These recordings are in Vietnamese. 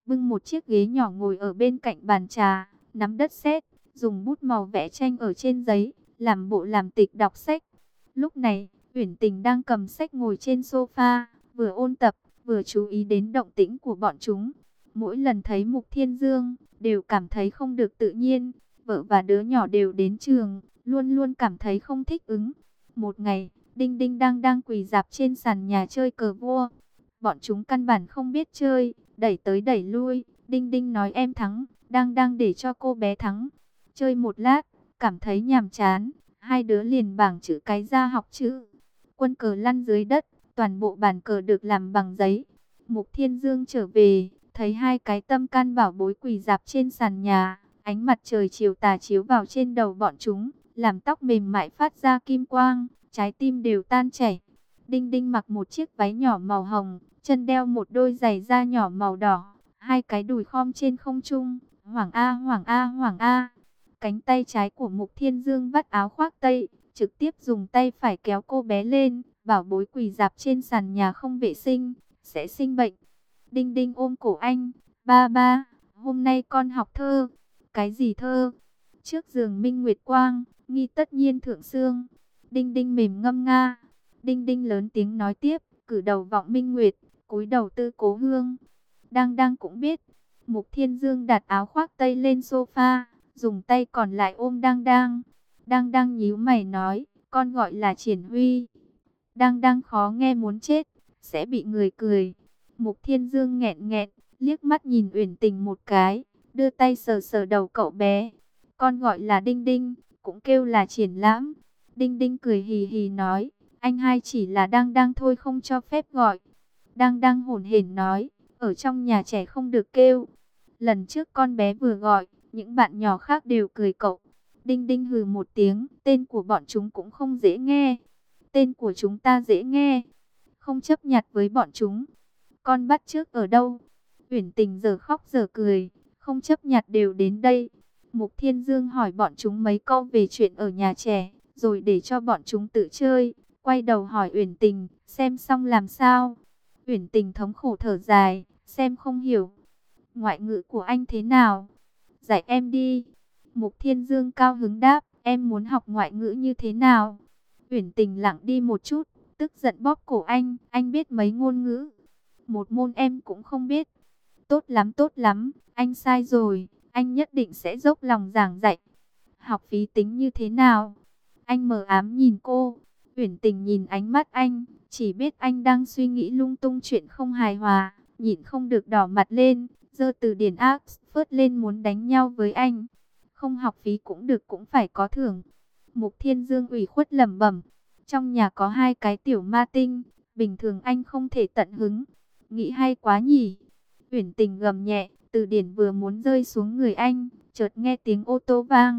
bưng một chiếc ghế nhỏ ngồi ở bên cạnh bàn trà, nắm đất sét, dùng bút màu vẽ tranh ở trên giấy, làm bộ làm tịch đọc sách. Lúc này, Uyển Tình đang cầm sách ngồi trên sofa, vừa ôn tập, vừa chú ý đến động tĩnh của bọn chúng. Mỗi lần thấy Mục Thiên Dương, đều cảm thấy không được tự nhiên. Vợ và đứa nhỏ đều đến trường, luôn luôn cảm thấy không thích ứng. Một ngày, Đinh Đinh đang quỳ rạp trên sàn nhà chơi cờ vua. Bọn chúng căn bản không biết chơi, đẩy tới đẩy lui. Đinh Đinh nói em thắng, đang để cho cô bé thắng. Chơi một lát, cảm thấy nhàm chán, hai đứa liền bảng chữ cái ra học chữ. Quân cờ lăn dưới đất, toàn bộ bàn cờ được làm bằng giấy. Mục Thiên Dương trở về, thấy hai cái tâm can bảo bối quỳ rạp trên sàn nhà. Ánh mặt trời chiều tà chiếu vào trên đầu bọn chúng, làm tóc mềm mại phát ra kim quang, trái tim đều tan chảy. Đinh Đinh mặc một chiếc váy nhỏ màu hồng, chân đeo một đôi giày da nhỏ màu đỏ, hai cái đùi khom trên không trung, hoảng a hoảng a hoảng a. Cánh tay trái của Mục Thiên Dương vắt áo khoác tây, trực tiếp dùng tay phải kéo cô bé lên, bảo bối quỳ rạp trên sàn nhà không vệ sinh, sẽ sinh bệnh. Đinh Đinh ôm cổ anh, ba ba, hôm nay con học thơ. Cái gì thơ? Trước giường minh nguyệt quang, nghi tất nhiên thượng sương. Đinh Đinh mềm ngâm nga. Đinh Đinh lớn tiếng nói tiếp, cử đầu vọng minh nguyệt, cúi đầu tư cố hương. Đang cũng biết. Mục Thiên Dương đặt áo khoác tây lên sofa, dùng tay còn lại ôm Đang Đang. Đang nhíu mày nói, con gọi là Triển Huy. Đang khó nghe muốn chết, sẽ bị người cười. Mục Thiên Dương nghẹn nghẹn, liếc mắt nhìn Uyển Tình một cái, đưa tay sờ sờ đầu cậu bé. Con gọi là Đinh Đinh, cũng kêu là Triển Lãm. Đinh Đinh cười hì hì nói, anh hai chỉ là Đang thôi, không cho phép gọi. Đang hổn hển nói, ở trong nhà trẻ không được kêu. Lần trước con bé vừa gọi, những bạn nhỏ khác đều cười cậu. Đinh Đinh hừ một tiếng, tên của bọn chúng cũng không dễ nghe. Tên của chúng ta dễ nghe, không chấp nhặt với bọn chúng. Con bắt chước ở đâu? Uyển Tình giờ khóc giờ cười, không chấp nhặt đều đến đây. Mục Thiên Dương hỏi bọn chúng mấy câu về chuyện ở nhà trẻ, rồi để cho bọn chúng tự chơi. Quay đầu hỏi Uyển Tình, xem xong làm sao? Uyển Tình thống khổ thở dài, xem không hiểu. Ngoại ngữ của anh thế nào? Dạy em đi. Mục Thiên Dương cao hứng đáp, em muốn học ngoại ngữ như thế nào? Uyển Tình lặng đi một chút, tức giận bóp cổ anh biết mấy ngôn ngữ? Một môn em cũng không biết. Tốt lắm, anh sai rồi, anh nhất định sẽ dốc lòng giảng dạy. Học phí tính như thế nào? Anh mờ ám nhìn cô, Uyển Tình nhìn ánh mắt anh, chỉ biết anh đang suy nghĩ lung tung chuyện không hài hòa, nhịn không được đỏ mặt lên, giơ từ điển Oxford lên muốn đánh nhau với anh. Không học phí cũng được, cũng phải có thưởng. Mục Thiên Dương ủy khuất lẩm bẩm, trong nhà có hai cái tiểu ma tinh, bình thường anh không thể tận hứng. Nghĩ hay quá nhỉ. Uyển Tình gầm nhẹ, từ điển vừa muốn rơi xuống người anh, chợt nghe tiếng ô tô vang.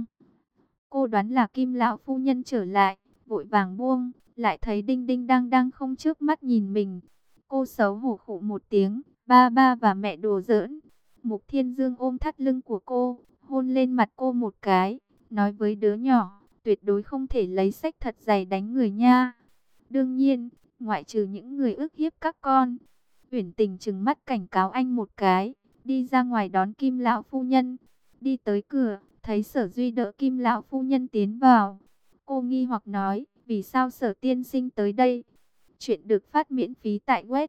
Cô đoán là Kim lão phu nhân trở lại, vội vàng buông, lại thấy Đinh Đinh đang không chớp mắt nhìn mình. Cô xấu hổ khụ một tiếng, ba ba và mẹ đùa giỡn. Mục Thiên Dương ôm thắt lưng của cô, hôn lên mặt cô một cái, nói với đứa nhỏ, tuyệt đối không thể lấy sách thật dày đánh người nha. Đương nhiên, ngoại trừ những người ức hiếp các con. Uyển Tình trừng mắt cảnh cáo anh một cái, đi ra ngoài đón Kim lão phu nhân. Đi tới cửa, thấy Sở Duy đỡ Kim lão phu nhân tiến vào. Cô nghi hoặc nói, vì sao Sở tiên sinh tới đây? Chuyện được phát miễn phí tại web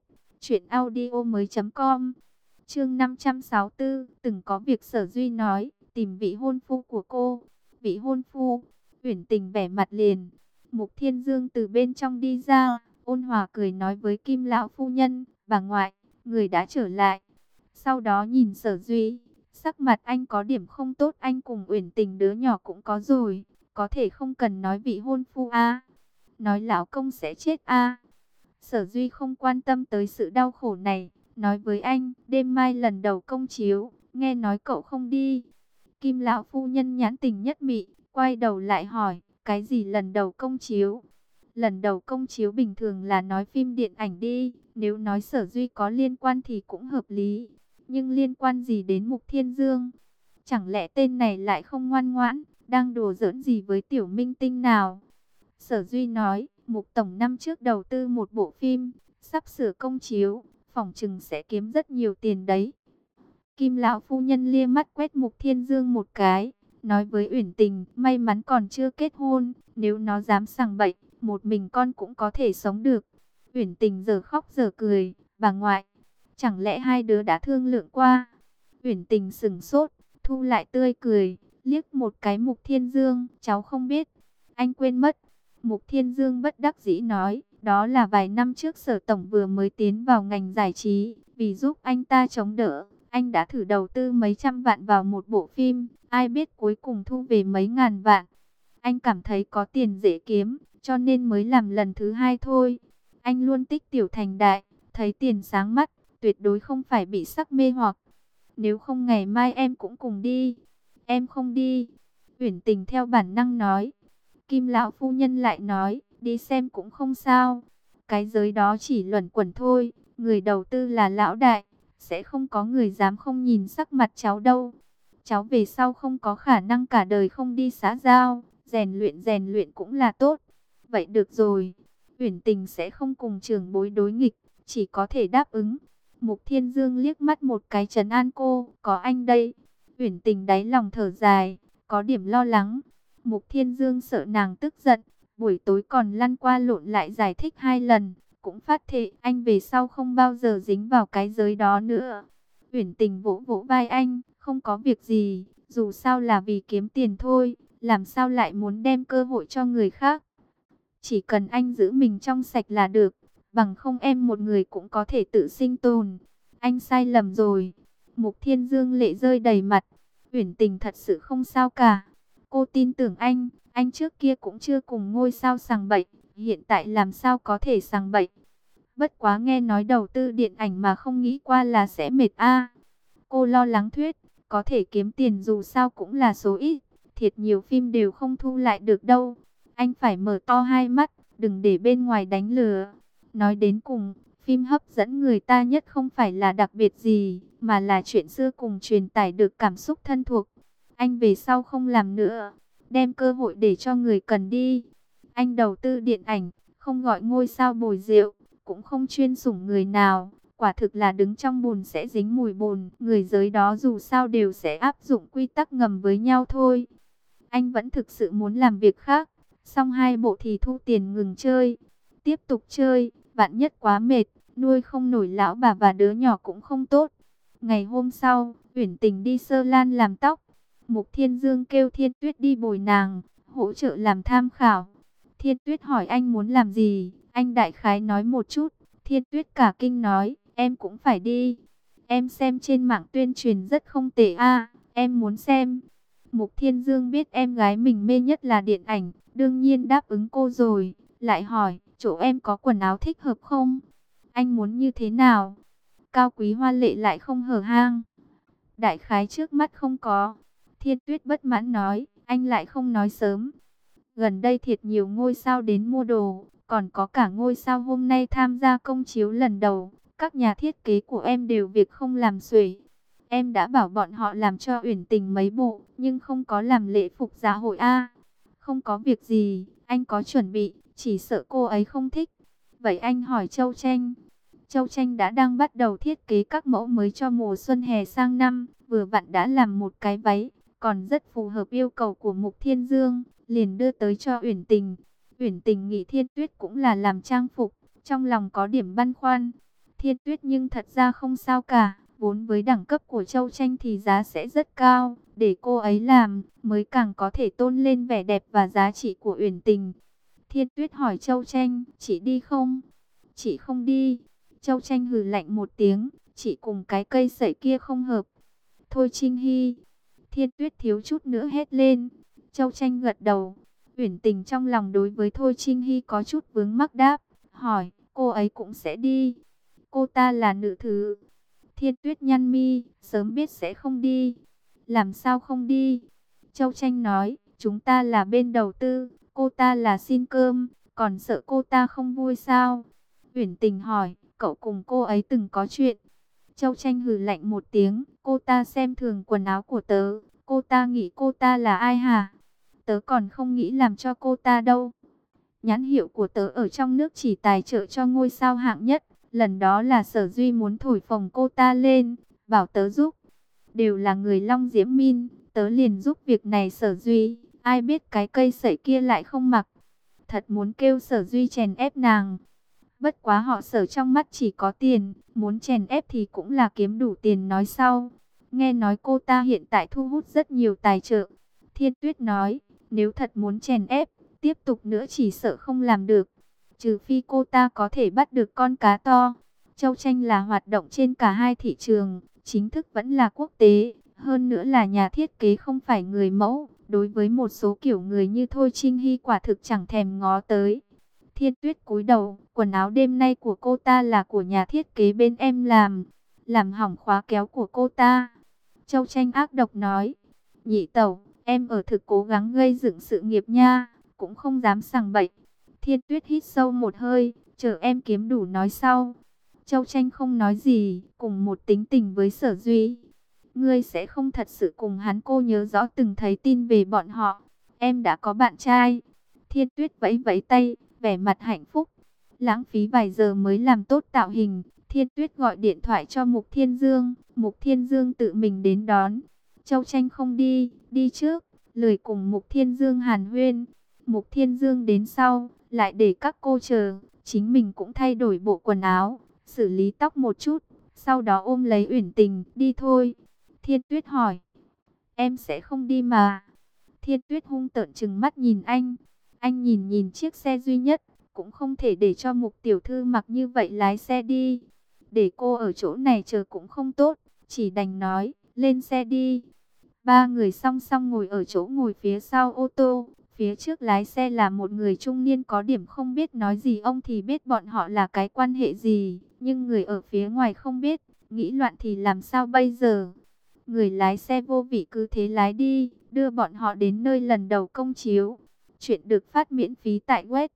truyệnaudiomoi.com. Chương 564, từng có việc Sở Duy nói, tìm vị hôn phu của cô. Vị hôn phu? Uyển Tình vẻ mặt liền. Mục Thiên Dương từ bên trong đi ra, ôn hòa cười nói với Kim lão phu nhân, bà ngoại, người đã trở lại. Sau đó nhìn Sở Duy, sắc mặt anh có điểm không tốt, anh cùng Uyển Tình đứa nhỏ cũng có rồi, có thể không cần nói vị hôn phu a, nói lão công sẽ chết a. Sở Duy không quan tâm tới sự đau khổ này, nói với anh, đêm mai lần đầu công chiếu, nghe nói cậu không đi. Kim lão phu nhân nhãn tình nhất mị, quay đầu lại hỏi, cái gì lần đầu công chiếu? Lần đầu công chiếu bình thường là nói phim điện ảnh đi, nếu nói Sở Duy có liên quan thì cũng hợp lý. Nhưng liên quan gì đến Mục Thiên Dương? Chẳng lẽ tên này lại không ngoan ngoãn, đang đùa giỡn gì với tiểu minh tinh nào? Sở Duy nói, Mục Tổng năm trước đầu tư một bộ phim, sắp sửa công chiếu, phỏng chừng sẽ kiếm rất nhiều tiền đấy. Kim lão phu nhân lia mắt quét Mục Thiên Dương một cái, nói với Uyển Tình, may mắn còn chưa kết hôn, nếu nó dám sằng bậy, một mình con cũng có thể sống được. Uyển Tình giờ khóc giờ cười, bà ngoại, chẳng lẽ hai đứa đã thương lượng qua? Uyển Tình sững sốt, thu lại tươi cười, liếc một cái Mục Thiên Dương, cháu không biết, anh quên mất. Mục Thiên Dương bất đắc dĩ nói, đó là vài năm trước Sở Tổng vừa mới tiến vào ngành giải trí, vì giúp anh ta chống đỡ, anh đã thử đầu tư mấy trăm vạn vào một bộ phim, ai biết cuối cùng thu về mấy ngàn vạn. Anh cảm thấy có tiền dễ kiếm, cho nên mới làm lần thứ hai thôi. Anh luôn tích tiểu thành đại, thấy tiền sáng mắt, tuyệt đối không phải bị sắc mê hoặc. Nếu không ngày mai em cũng cùng đi. Em không đi. Uyển Tình theo bản năng nói. Kim lão phu nhân lại nói, đi xem cũng không sao. Cái giới đó chỉ luẩn quẩn thôi, người đầu tư là lão đại, sẽ không có người dám không nhìn sắc mặt cháu đâu. Cháu về sau không có khả năng cả đời không đi xã giao, rèn luyện cũng là tốt. Vậy được rồi, Uyển Tình sẽ không cùng trưởng bối đối nghịch, chỉ có thể đáp ứng. Mục Thiên Dương liếc mắt một cái trấn an cô, có anh đây. Uyển Tình đáy lòng thở dài, có điểm lo lắng. Mục Thiên Dương sợ nàng tức giận, buổi tối còn lăn qua lộn lại giải thích 2 lần, cũng phát thệ anh về sau không bao giờ dính vào cái giới đó nữa. Uyển Tình vỗ vỗ vai anh, không có việc gì, dù sao là vì kiếm tiền thôi, làm sao lại muốn đem cơ hội cho người khác. Chỉ cần anh giữ mình trong sạch là được, bằng không em một người cũng có thể tự sinh tồn. Anh sai lầm rồi. Mục Thiên Dương lệ rơi đầy mặt. Uyển Tình thật sự không sao cả. Cô tin tưởng anh trước kia cũng chưa cùng ngôi sao sằng bậy, hiện tại làm sao có thể sằng bậy. Bất quá nghe nói đầu tư điện ảnh mà không nghĩ qua là sẽ mệt a. Cô lo lắng thuyết, có thể kiếm tiền dù sao cũng là số ít, thiệt nhiều phim đều không thu lại được đâu. Anh phải mở to hai mắt, đừng để bên ngoài đánh lừa. Nói đến cùng, phim hấp dẫn người ta nhất không phải là đặc biệt gì, mà là chuyện xưa cùng truyền tải được cảm xúc thân thuộc. Anh về sau không làm nữa, đem cơ hội để cho người cần đi. Anh đầu tư điện ảnh, không gọi ngôi sao bồi rượu, cũng không chuyên sủng người nào. Quả thực là đứng trong bùn sẽ dính mùi bùn. Người giới đó dù sao đều sẽ áp dụng quy tắc ngầm với nhau thôi. Anh vẫn thực sự muốn làm việc khác. Xong hai bộ thì thu tiền ngừng chơi. Tiếp tục chơi, vạn nhất quá mệt, nuôi không nổi lão bà và đứa nhỏ cũng không tốt. Ngày hôm sau, Uyển Tình đi Sơ Lan làm tóc. Mục Thiên Dương kêu Thiên Tuyết đi bồi nàng, hỗ trợ làm tham khảo. Thiên Tuyết hỏi anh muốn làm gì, anh đại khái nói một chút. Thiên Tuyết cả kinh nói, em cũng phải đi. Em xem trên mạng tuyên truyền rất không tệ a, em muốn xem. Mục Thiên Dương biết em gái mình mê nhất là điện ảnh, đương nhiên đáp ứng cô rồi. Lại hỏi, chỗ em có quần áo thích hợp không? Anh muốn như thế nào? Cao quý hoa lệ lại không hở hang. Đại khái trước mắt không có. Thiên Tuyết bất mãn nói, anh lại không nói sớm. Gần đây thiệt nhiều ngôi sao đến mua đồ, còn có cả ngôi sao hôm nay tham gia công chiếu lần đầu. Các nhà thiết kế của em đều việc không làm xuể. Em đã bảo bọn họ làm cho Uyển Tình mấy bộ, nhưng không có làm lễ phục dạ hội a. Không có việc gì, anh có chuẩn bị, chỉ sợ cô ấy không thích. Vậy anh hỏi Châu Tranh. Châu Tranh đã đang bắt đầu thiết kế các mẫu mới cho mùa xuân hè sang năm, vừa vặn đã làm một cái váy, còn rất phù hợp yêu cầu của Mục Thiên Dương, liền đưa tới cho Uyển Tình. Uyển Tình nghĩ Thiên Tuyết cũng là làm trang phục, trong lòng có điểm băn khoăn. Thiên Tuyết nhưng thật ra không sao cả, vốn với đẳng cấp của Châu Tranh thì giá sẽ rất cao, để cô ấy làm mới càng có thể tôn lên vẻ đẹp và giá trị của Uyển Tình. Thiên Tuyết hỏi Châu Tranh, chị đi không? Chị không đi. Châu Tranh hừ lạnh một tiếng, chị cùng cái cây sậy kia không hợp. Thôi Trinh Hy. Thiên Tuyết thiếu chút nữa hét lên. Châu Tranh gật đầu. Uyển Tình trong lòng đối với Thôi Trinh Hy có chút vướng mắc đáp, hỏi, cô ấy cũng sẽ đi. Cô ta là nữ thứ. Thiên Tuyết nhăn mi, sớm biết sẽ không đi. Làm sao không đi? Châu Tranh nói, chúng ta là bên đầu tư, cô ta là xin cơm, còn sợ cô ta không vui sao? Uyển Tình hỏi, cậu cùng cô ấy từng có chuyện? Châu Tranh hừ lạnh một tiếng, cô ta xem thường quần áo của tớ, cô ta nghĩ cô ta là ai hả? Tớ còn không nghĩ làm cho cô ta đâu. Nhãn hiệu của tớ ở trong nước chỉ tài trợ cho ngôi sao hạng nhất, lần đó là Sở Duy muốn thổi phồng cô ta lên, bảo tớ giúp. đều là người Long Diễm Min, tớ liền giúp việc này Sở Duy, ai biết cái cây sậy kia lại không mặc. Thật muốn kêu Sở Duy chèn ép nàng. Bất quá họ Sở trong mắt chỉ có tiền, muốn chèn ép thì cũng là kiếm đủ tiền nói sau. Nghe nói cô ta hiện tại thu hút rất nhiều tài trợ. Thiên Tuyết nói, nếu thật muốn chèn ép, tiếp tục nữa chỉ sợ không làm được. Trừ phi cô ta có thể bắt được con cá to. Châu Tranh là hoạt động trên cả hai thị trường, chính thức vẫn là quốc tế, hơn nữa là nhà thiết kế không phải người mẫu. Đối với một số kiểu người như Thôi Trinh Hy quả thực chẳng thèm ngó tới. Thiên Tuyết cúi đầu, quần áo đêm nay của cô ta là của nhà thiết kế bên em làm hỏng khóa kéo của cô ta. Châu Tranh ác độc nói, nhị tẩu, em ở thực cố gắng gây dựng sự nghiệp nha, cũng không dám sằng bậy. Thiên Tuyết hít sâu một hơi, chờ em kiếm đủ nói sau. Châu Tranh không nói gì, cùng một tính tình với Sở Duy. Ngươi sẽ không thật sự cùng hắn? Cô nhớ rõ từng thấy tin về bọn họ. Em đã có bạn trai. Thiên Tuyết vẫy vẫy tay, vẻ mặt hạnh phúc. Lãng phí vài giờ mới làm tốt tạo hình. Thiên Tuyết gọi điện thoại cho Mục Thiên Dương. Mục Thiên Dương tự mình đến đón. Châu Tranh không đi, đi trước, lười cùng Mục Thiên Dương hàn huyên. Mục Thiên Dương đến sau, lại để các cô chờ. Chính mình cũng thay đổi bộ quần áo, xử lý tóc một chút. Sau đó ôm lấy Uyển Tình, đi thôi. Thiên Tuyết hỏi, em sẽ không đi mà. Thiên Tuyết hung tợn trừng mắt nhìn anh. Anh nhìn nhìn chiếc xe duy nhất, cũng không thể để cho Mục tiểu thư mặc như vậy lái xe đi. Để cô ở chỗ này chờ cũng không tốt, chỉ đành nói, lên xe đi. Ba người song song ngồi ở chỗ ngồi phía sau ô tô. Phía trước lái xe là một người trung niên có điểm không biết nói gì. Ông thì biết bọn họ là cái quan hệ gì, nhưng người ở phía ngoài không biết. Nghĩ loạn thì làm sao bây giờ? Người lái xe vô vị cứ thế lái đi, đưa bọn họ đến nơi lần đầu công chiếu. Chuyện được phát miễn phí tại web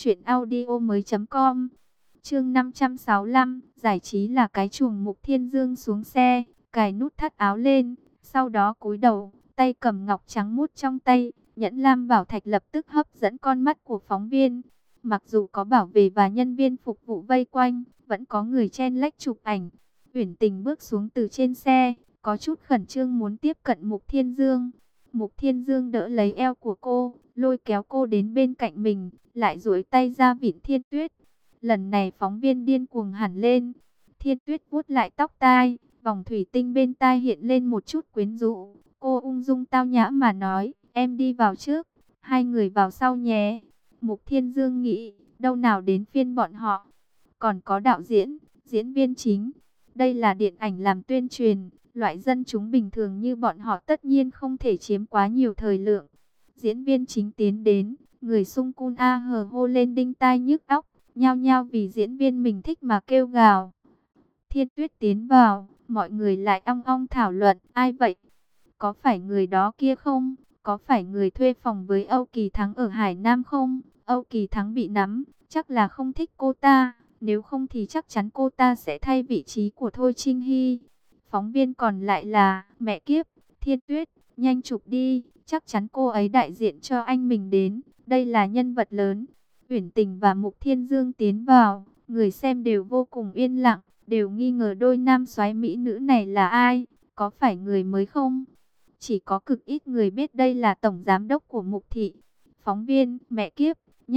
truyệnaudiomoi.com. Chương 565, giải trí là cái chuồng. Mục Thiên Dương xuống xe, cài nút thắt áo lên, sau đó cúi đầu, tay cầm ngọc trắng mút trong tay, nhẫn lam bảo thạch lập tức hấp dẫn con mắt của phóng viên. Mặc dù có bảo vệ và nhân viên phục vụ vây quanh, vẫn có người chen lách chụp ảnh. Uyển Tình bước xuống từ trên xe, có chút khẩn trương muốn tiếp cận Mục Thiên Dương. Mục Thiên Dương đỡ lấy eo của cô, lôi kéo cô đến bên cạnh mình, lại duỗi tay ra vịn Thiên Tuyết. Lần này phóng viên điên cuồng hẳn lên. Thiên Tuyết vuốt lại tóc tai, vòng thủy tinh bên tai hiện lên một chút quyến rũ. Cô ung dung tao nhã mà nói, em đi vào trước, hai người vào sau nhé. Mục Thiên Dương nghĩ, đâu nào đến phiên bọn họ. Còn có đạo diễn, diễn viên chính. Đây là điện ảnh làm tuyên truyền, loại dân chúng bình thường như bọn họ tất nhiên không thể chiếm quá nhiều thời lượng. Diễn viên chính tiến đến, người xung cun a hờ hô lên đinh tai nhức óc, nhao nhao vì diễn viên mình thích mà kêu gào. Thiên Tuyết tiến vào, mọi người lại ong ong thảo luận, ai vậy? Có phải người đó kia không? Có phải người thuê phòng với Âu Kỳ Thắng ở Hải Nam không? Âu Kỳ Thắng bị nắm, chắc là không thích cô ta, nếu không thì chắc chắn cô ta sẽ thay vị trí của Thôi Trinh Hy. Phóng viên còn lại là, mẹ kiếp, Thiên Tuyết, nhanh chụp đi, chắc chắn cô ấy đại diện cho anh mình đến, đây là nhân vật lớn. Uyển Tình và Mục Thiên Dương tiến vào, người xem đều vô cùng yên lặng, đều nghi ngờ đôi nam soái mỹ nữ này là ai, có phải người mới không? Chỉ có cực ít người biết đây là tổng giám đốc của Mục thị. Phóng viên, mẹ kiếp,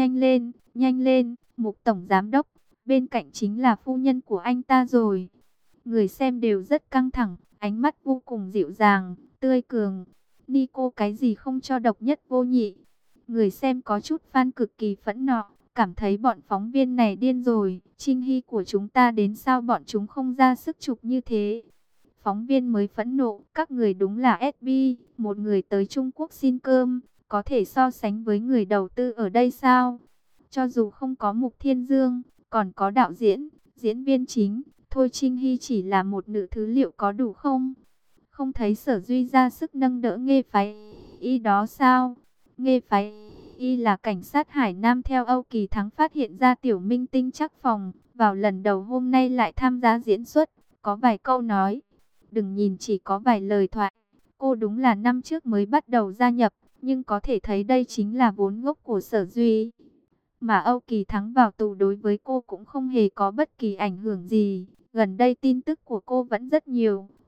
nhanh lên, Mục tổng giám đốc, bên cạnh chính là phu nhân của anh ta rồi. Người xem đều rất căng thẳng, ánh mắt vô cùng dịu dàng, tươi cường. Nico cái gì không cho độc nhất vô nhị. Người xem có chút fan cực kỳ phẫn nộ, cảm thấy bọn phóng viên này điên rồi. Trinh Hy của chúng ta đến sao bọn chúng không ra sức chụp như thế? Phóng viên mới phẫn nộ, các người đúng là SB, một người tới Trung Quốc xin cơm, có thể so sánh với người đầu tư ở đây sao? Cho dù không có Mục Thiên Dương, còn có đạo diễn, diễn viên chính, Thôi Trinh Hy chỉ là một nữ thứ liệu có đủ không? Không thấy Sở Duy ra sức nâng đỡ Nghê Phái Y đó sao? Nghê Phái Y là cảnh sát Hải Nam theo Âu Kỳ Thắng phát hiện ra tiểu minh tinh Trắc Phòng, vào lần đầu hôm nay lại tham gia diễn xuất, có vài câu nói. Đừng nhìn chỉ có vài lời thoại, cô đúng là năm trước mới bắt đầu gia nhập, nhưng có thể thấy đây chính là vốn gốc của Sở Duy. Mà Âu Kỳ Thắng vào tù đối với cô cũng không hề có bất kỳ ảnh hưởng gì. Gần đây tin tức của cô vẫn rất nhiều,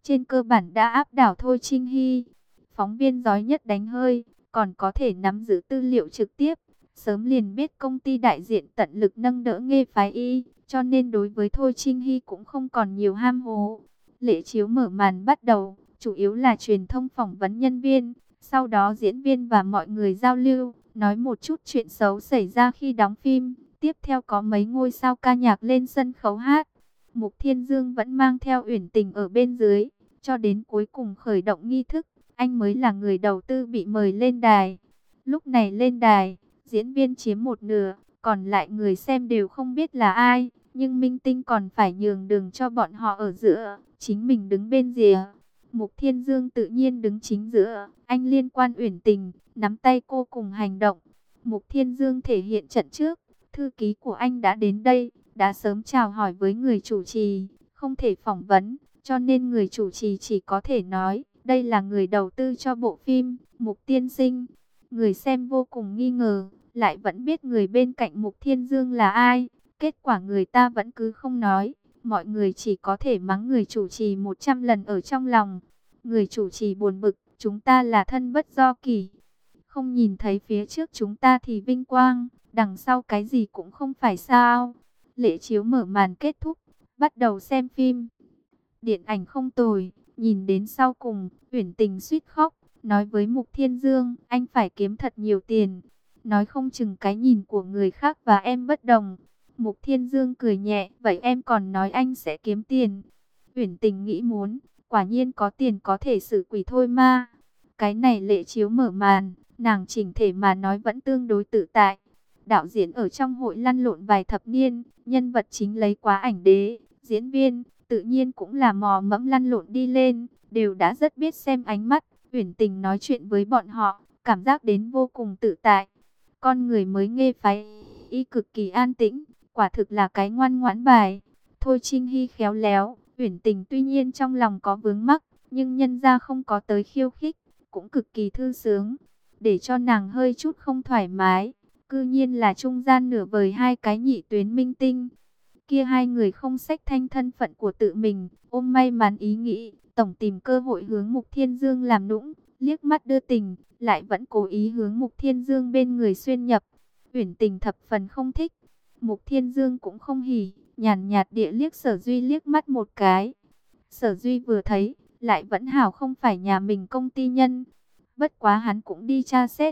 trên cơ bản đã áp đảo Thôi Trinh Hy. Phóng viên giỏi nhất đánh hơi, còn có thể nắm giữ tư liệu trực tiếp, sớm liền biết công ty đại diện tận lực nâng đỡ Nghê Phái Y, cho nên đối với Thôi Trinh Hy cũng không còn nhiều ham hố. Lễ chiếu mở màn bắt đầu, chủ yếu là truyền thông phỏng vấn nhân viên, sau đó diễn viên và mọi người giao lưu, nói một chút chuyện xấu xảy ra khi đóng phim. Tiếp theo có mấy ngôi sao ca nhạc lên sân khấu hát. Mục Thiên Dương vẫn mang theo Uyển Tình ở bên dưới, cho đến cuối cùng khởi động nghi thức, anh mới là người đầu tư bị mời lên đài. Lúc này lên đài, diễn viên chiếm một nửa, còn lại người xem đều không biết là ai, nhưng minh tinh còn phải nhường đường cho bọn họ ở giữa, chính mình đứng bên rìa. Mục Thiên Dương tự nhiên đứng chính giữa, anh liên quan Uyển Tình, nắm tay cô cùng hành động. Mục Thiên Dương thể hiện trận trước, thư ký của anh đã đến đây, đã sớm chào hỏi với người chủ trì, không thể phỏng vấn, cho nên người chủ trì chỉ có thể nói, đây là người đầu tư cho bộ phim, Mục tiên sinh. Người xem vô cùng nghi ngờ, lại vẫn biết người bên cạnh Mục Thiên Dương là ai, kết quả người ta vẫn cứ không nói, mọi người chỉ có thể mắng người chủ trì 100 lần ở trong lòng. Người chủ trì buồn bực, chúng ta là thân bất do kỳ, không nhìn thấy phía trước chúng ta thì vinh quang, đằng sau cái gì cũng không phải sao. Lễ chiếu mở màn kết thúc, bắt đầu xem phim. Điện ảnh không tồi, nhìn đến sau cùng, Uyển Tình suýt khóc, nói với Mục Thiên Dương, anh phải kiếm thật nhiều tiền. Nói không chừng cái nhìn của người khác và em bất đồng. Mục Thiên Dương cười nhẹ, vậy em còn nói anh sẽ kiếm tiền. Uyển Tình nghĩ muốn, quả nhiên có tiền có thể xử quỷ thôi ma. Cái này lễ chiếu mở màn, nàng chỉnh thể mà nói vẫn tương đối tự tại. Đạo diễn ở trong hội lăn lộn vài thập niên, nhân vật chính lấy quá ảnh đế, diễn viên tự nhiên cũng là mò mẫm lăn lộn đi lên, đều đã rất biết xem ánh mắt. Uyển Tình nói chuyện với bọn họ, cảm giác đến vô cùng tự tại. Con người mới Nghê Phái Y cực kỳ an tĩnh, quả thực là cái ngoan ngoãn bài. Thôi Trinh Hy khéo léo, Uyển Tình tuy nhiên trong lòng có vướng mắc, nhưng nhân ra không có tới khiêu khích, cũng cực kỳ thư sướng. Để cho nàng hơi chút không thoải mái, cư nhiên là trung gian nửa vời hai cái nhị tuyến minh tinh. Kia hai người không xách thanh thân phận của tự mình, ôm may mắn ý nghĩ, tổng tìm cơ hội hướng Mục Thiên Dương làm nũng, liếc mắt đưa tình, lại vẫn cố ý hướng Mục Thiên Dương bên người xuyên nhập. Uyển Tình thập phần không thích, Mục Thiên Dương cũng không hỉ, nhàn nhạt địa liếc Sở Duy liếc mắt một cái. Sở Duy vừa thấy, lại vẫn hảo không phải nhà mình công ty nhân. Bất quá hắn cũng đi tra xét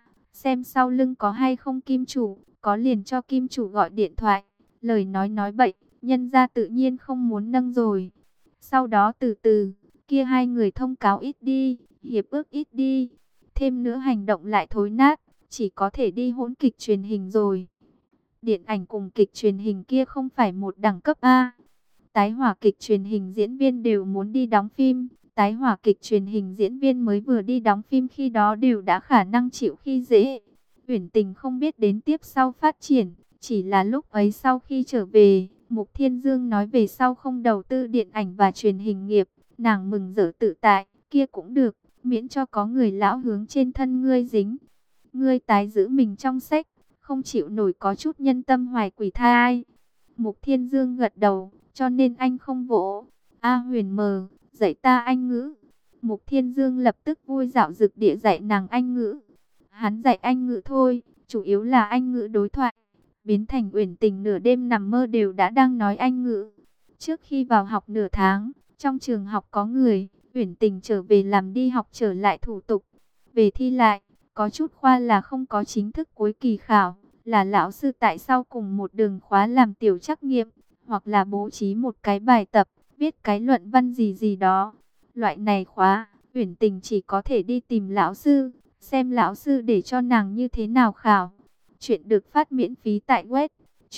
xem sau lưng có hay không kim chủ, có liền cho kim chủ gọi điện thoại. Lời nói bậy, nhân ra tự nhiên không muốn nâng rồi. Sau đó từ từ, kia hai người thông cáo ít đi, hiệp ước ít đi. Thêm nữa hành động lại thối nát, chỉ có thể đi hỗn kịch truyền hình rồi. Điện ảnh cùng kịch truyền hình kia không phải một đẳng cấp A. Tái hỏa kịch truyền hình diễn viên đều muốn đi đóng phim. Tái hỏa kịch truyền hình diễn viên mới vừa đi đóng phim khi đó đều đã khả năng chịu khi dễ. Uyển Tình không biết đến tiếp sau phát triển. Chỉ là lúc ấy sau khi trở về, Mục Thiên Dương nói về sau không đầu tư điện ảnh và truyền hình nghiệp. Nàng mừng rỡ tự tại, kia cũng được, miễn cho có người lão hướng trên thân ngươi dính. Ngươi tái giữ mình trong sách, không chịu nổi có chút nhân tâm hoài quỷ thai. Mục Thiên Dương gật đầu, cho nên anh không vỗ. A Huyền mờ, dạy ta Anh ngữ. Mục Thiên Dương lập tức vui dạo dực địa dạy nàng Anh ngữ. Hắn dạy Anh ngữ thôi, chủ yếu là Anh ngữ đối thoại. Biến thành Uyển Tình nửa đêm nằm mơ đều đã đang nói Anh ngữ. Trước khi vào học nửa tháng, trong trường học có người, Uyển Tình trở về làm đi học trở lại thủ tục. Về thi lại, có chút khoa là không có chính thức cuối kỳ khảo, là lão sư tại sao cùng một đường khóa làm tiểu trắc nghiệm, hoặc là bố trí một cái bài tập, viết cái luận văn gì gì đó. Loại này khóa, Uyển Tình chỉ có thể đi tìm lão sư, xem lão sư để cho nàng như thế nào khảo. Chuyện được phát miễn phí tại web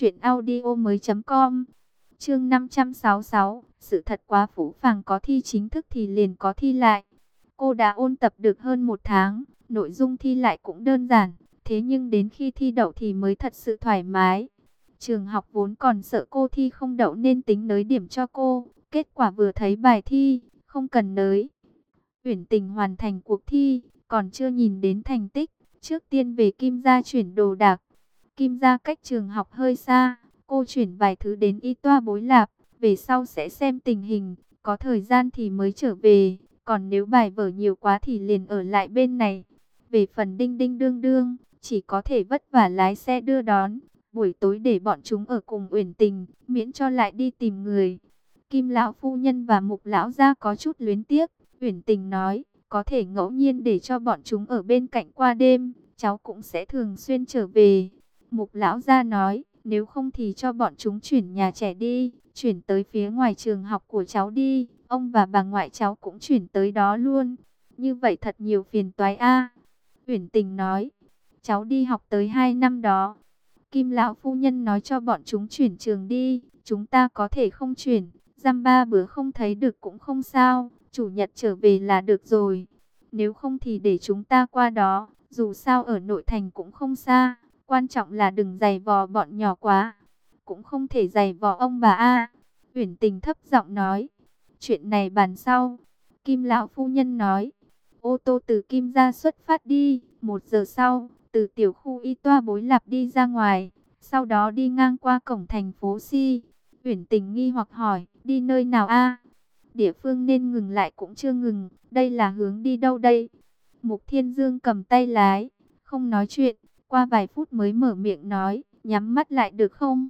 truyệnaudiomoi.com. Chương 566, sự thật quá phũ phàng, có thi chính thức thì liền có thi lại. Cô đã ôn tập được hơn một tháng, nội dung thi lại cũng đơn giản, thế nhưng đến khi thi đậu thì mới thật sự thoải mái. Trường học vốn còn sợ cô thi không đậu nên tính nới điểm cho cô, kết quả vừa thấy bài thi, không cần nới. Uyển Tình hoàn thành cuộc thi, còn chưa nhìn đến thành tích, trước tiên về Kim gia chuyển đồ đạc. Kim gia cách trường học hơi xa, cô chuyển vài thứ đến y toa Bối Lạp, về sau sẽ xem tình hình, có thời gian thì mới trở về, còn nếu bài vở nhiều quá thì liền ở lại bên này. Về phần đinh đinh đương đương, chỉ có thể vất vả lái xe đưa đón, buổi tối để bọn chúng ở cùng Uyển Tình, miễn cho lại đi tìm người. Kim lão phu nhân và Mục lão gia có chút luyến tiếc. Uyển Tình nói, có thể ngẫu nhiên để cho bọn chúng ở bên cạnh qua đêm, cháu cũng sẽ thường xuyên trở về. Mục lão gia nói, nếu không thì cho bọn chúng chuyển nhà trẻ đi, chuyển tới phía ngoài trường học của cháu đi, ông và bà ngoại cháu cũng chuyển tới đó luôn. Như vậy thật nhiều phiền toái a. Uyển Tình nói, cháu đi học tới 2 năm đó. Kim lão phu nhân nói cho bọn chúng chuyển trường đi, chúng ta có thể không chuyển, dăm ba bữa không thấy được cũng không sao, chủ nhật trở về là được rồi. Nếu không thì để chúng ta qua đó, dù sao ở nội thành cũng không xa, quan trọng là đừng giày vò bọn nhỏ quá. Cũng không thể giày vò ông bà a. Uyển Tình thấp giọng nói, chuyện này bàn sau. Kim lão phu nhân nói, ô tô từ Kim gia xuất phát đi, 1 giờ sau, từ tiểu khu Y Toa Bối Lạp đi ra ngoài, sau đó đi ngang qua cổng thành phố Si. Uyển Tình nghi hoặc hỏi, đi nơi nào a? Địa phương nên ngừng lại cũng chưa ngừng, đây là hướng đi đâu đây? Mục Thiên Dương cầm tay lái, không nói chuyện, qua vài phút mới mở miệng nói, nhắm mắt lại được không?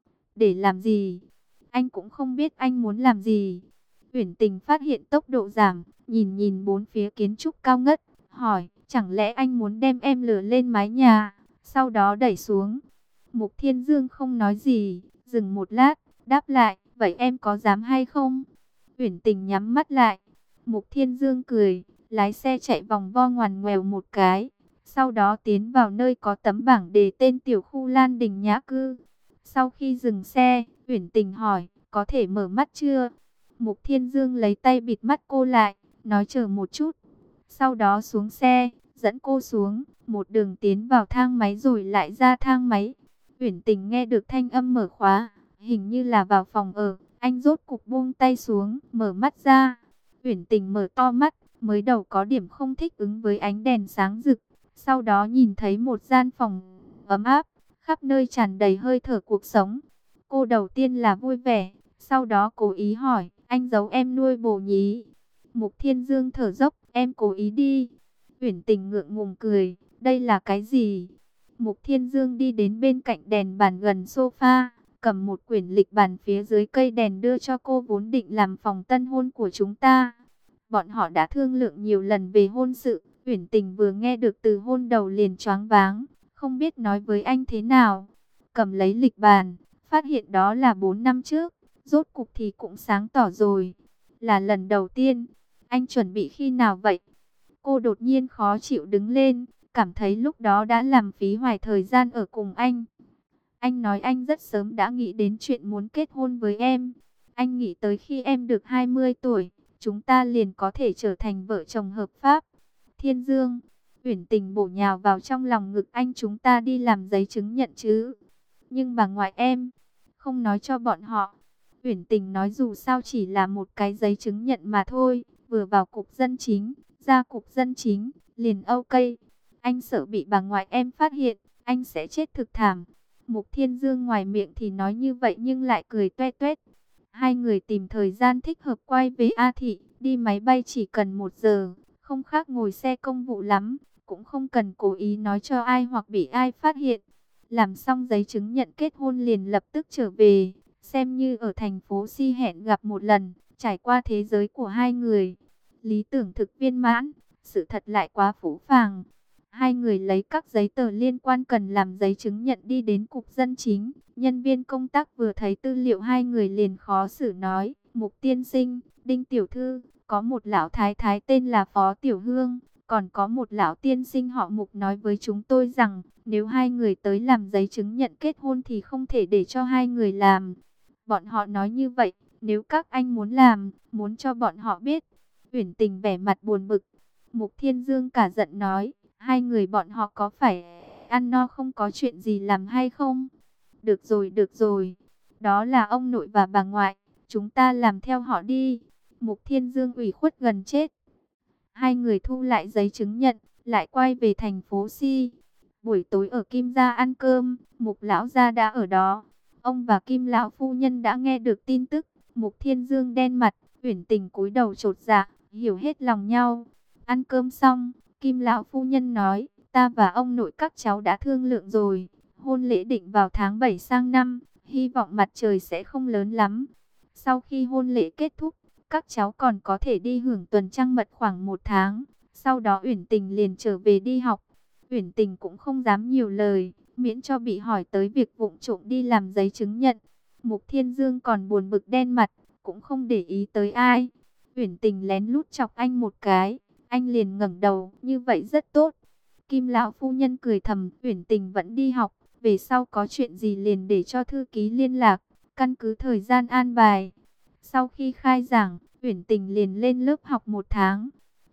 Để làm gì? Anh cũng không biết anh muốn làm gì. Uyển Tình phát hiện tốc độ giảm, nhìn nhìn bốn phía kiến trúc cao ngất, hỏi, chẳng lẽ anh muốn đem em lừa lên mái nhà, sau đó đẩy xuống? Mục Thiên Dương không nói gì, dừng một lát, đáp lại, vậy em có dám hay không? Uyển Tình nhắm mắt lại. Mục Thiên Dương cười, lái xe chạy vòng vo ngoằn ngoèo một cái, sau đó tiến vào nơi có tấm bảng đề tên tiểu khu Lan Đình Nhã Cư. Sau khi dừng xe, Uyển Tình hỏi, có thể mở mắt chưa? Mục Thiên Dương lấy tay bịt mắt cô lại, nói chờ một chút. Sau đó xuống xe, dẫn cô xuống, một đường tiến vào thang máy rồi lại ra thang máy. Uyển Tình nghe được thanh âm mở khóa, hình như là vào phòng ở. Anh rốt cục buông tay xuống, mở mắt ra. Uyển Tình mở to mắt, mới đầu có điểm không thích ứng với ánh đèn sáng rực. Sau đó nhìn thấy một gian phòng ấm áp, khắp nơi tràn đầy hơi thở cuộc sống. Cô đầu tiên là vui vẻ, sau đó cố ý hỏi, anh giấu em nuôi bồ nhí? Mục Thiên Dương thở dốc, em cố ý đi. Uyển Tình ngượng ngùng cười, đây là cái gì? Mục Thiên Dương đi đến bên cạnh đèn bàn gần sofa, cầm một quyển lịch bàn phía dưới cây đèn đưa cho cô, vốn định làm phòng tân hôn của chúng ta. Bọn họ đã thương lượng nhiều lần về hôn sự, Uyển Tình vừa nghe được từ hôn đầu liền choáng váng, không biết nói với anh thế nào. Cầm lấy lịch bàn, phát hiện đó là 4 năm trước, rốt cục thì cũng sáng tỏ rồi. Là lần đầu tiên, anh chuẩn bị khi nào vậy? Cô đột nhiên khó chịu đứng lên, cảm thấy lúc đó đã làm phí hoài thời gian ở cùng anh. Anh nói anh rất sớm đã nghĩ đến chuyện muốn kết hôn với em. Anh nghĩ tới khi em được 20 tuổi, chúng ta liền có thể trở thành vợ chồng hợp pháp. Thiên Dương, Uyển Tình bổ nhào vào trong lòng ngực anh, chúng ta đi làm giấy chứng nhận chứ? Nhưng bà ngoại em không nói cho bọn họ. Uyển Tình nói dù sao chỉ là một cái giấy chứng nhận mà thôi, vừa vào cục dân chính, ra cục dân chính, liền ok. Anh sợ bị bà ngoại em phát hiện, anh sẽ chết thực thảm. Mục Thiên Dương ngoài miệng thì nói như vậy nhưng lại cười toe toét. Hai người tìm thời gian thích hợp quay về A Thị, đi máy bay chỉ cần 1 giờ, không khác ngồi xe công vụ lắm, cũng không cần cố ý nói cho ai hoặc bị ai phát hiện. Làm xong giấy chứng nhận kết hôn liền lập tức trở về, xem như ở thành phố Si hẹn gặp một lần, trải qua thế giới của hai người. Lý tưởng thực viên mãn, sự thật lại quá phũ phàng. Hai người lấy các giấy tờ liên quan cần làm giấy chứng nhận đi đến cục dân chính. Nhân viên công tác vừa thấy tư liệu hai người liền khó xử nói, Mục tiên sinh, Đinh tiểu thư, có một lão thái thái tên là Phó Tiểu Hương, còn có một lão tiên sinh họ Mục nói với chúng tôi rằng, nếu hai người tới làm giấy chứng nhận kết hôn thì không thể để cho hai người làm. Bọn họ nói như vậy, nếu các anh muốn làm, muốn cho bọn họ biết. Uyển Tình vẻ mặt buồn bực. Mục Thiên Dương cả giận nói, hai người bọn họ có phải ăn no không có chuyện gì làm hay không? Được rồi, đó là ông nội và bà ngoại, chúng ta làm theo họ đi. Mục Thiên Dương ủy khuất gần chết. Hai người thu lại giấy chứng nhận, lại quay về thành phố Si. Buổi tối ở Kim gia ăn cơm, Mục lão gia đã ở đó. Ông và Kim lão phu nhân đã nghe được tin tức, Mục Thiên Dương đen mặt, Uyển Tình cúi đầu chột dạ, hiểu hết lòng nhau. Ăn cơm xong, Kim lão phu nhân nói, ta và ông nội các cháu đã thương lượng rồi, hôn lễ định vào tháng 7 sang năm, hy vọng mặt trời sẽ không lớn lắm. Sau khi hôn lễ kết thúc, các cháu còn có thể đi hưởng tuần trăng mật khoảng 1 tháng. Sau đó Uyển Tình liền trở về đi học. Uyển Tình cũng không dám nhiều lời, miễn cho bị hỏi tới việc vụng trộm đi làm giấy chứng nhận. Mục Thiên Dương còn buồn bực đen mặt, cũng không để ý tới ai. Uyển Tình lén lút chọc anh một cái, anh liền ngẩng đầu, như vậy rất tốt. Kim lão phu nhân cười thầm, Uyển Tình vẫn đi học, về sau có chuyện gì liền để cho thư ký liên lạc, căn cứ thời gian an bài. Sau khi khai giảng, Uyển Tình liền lên lớp học 1 tháng.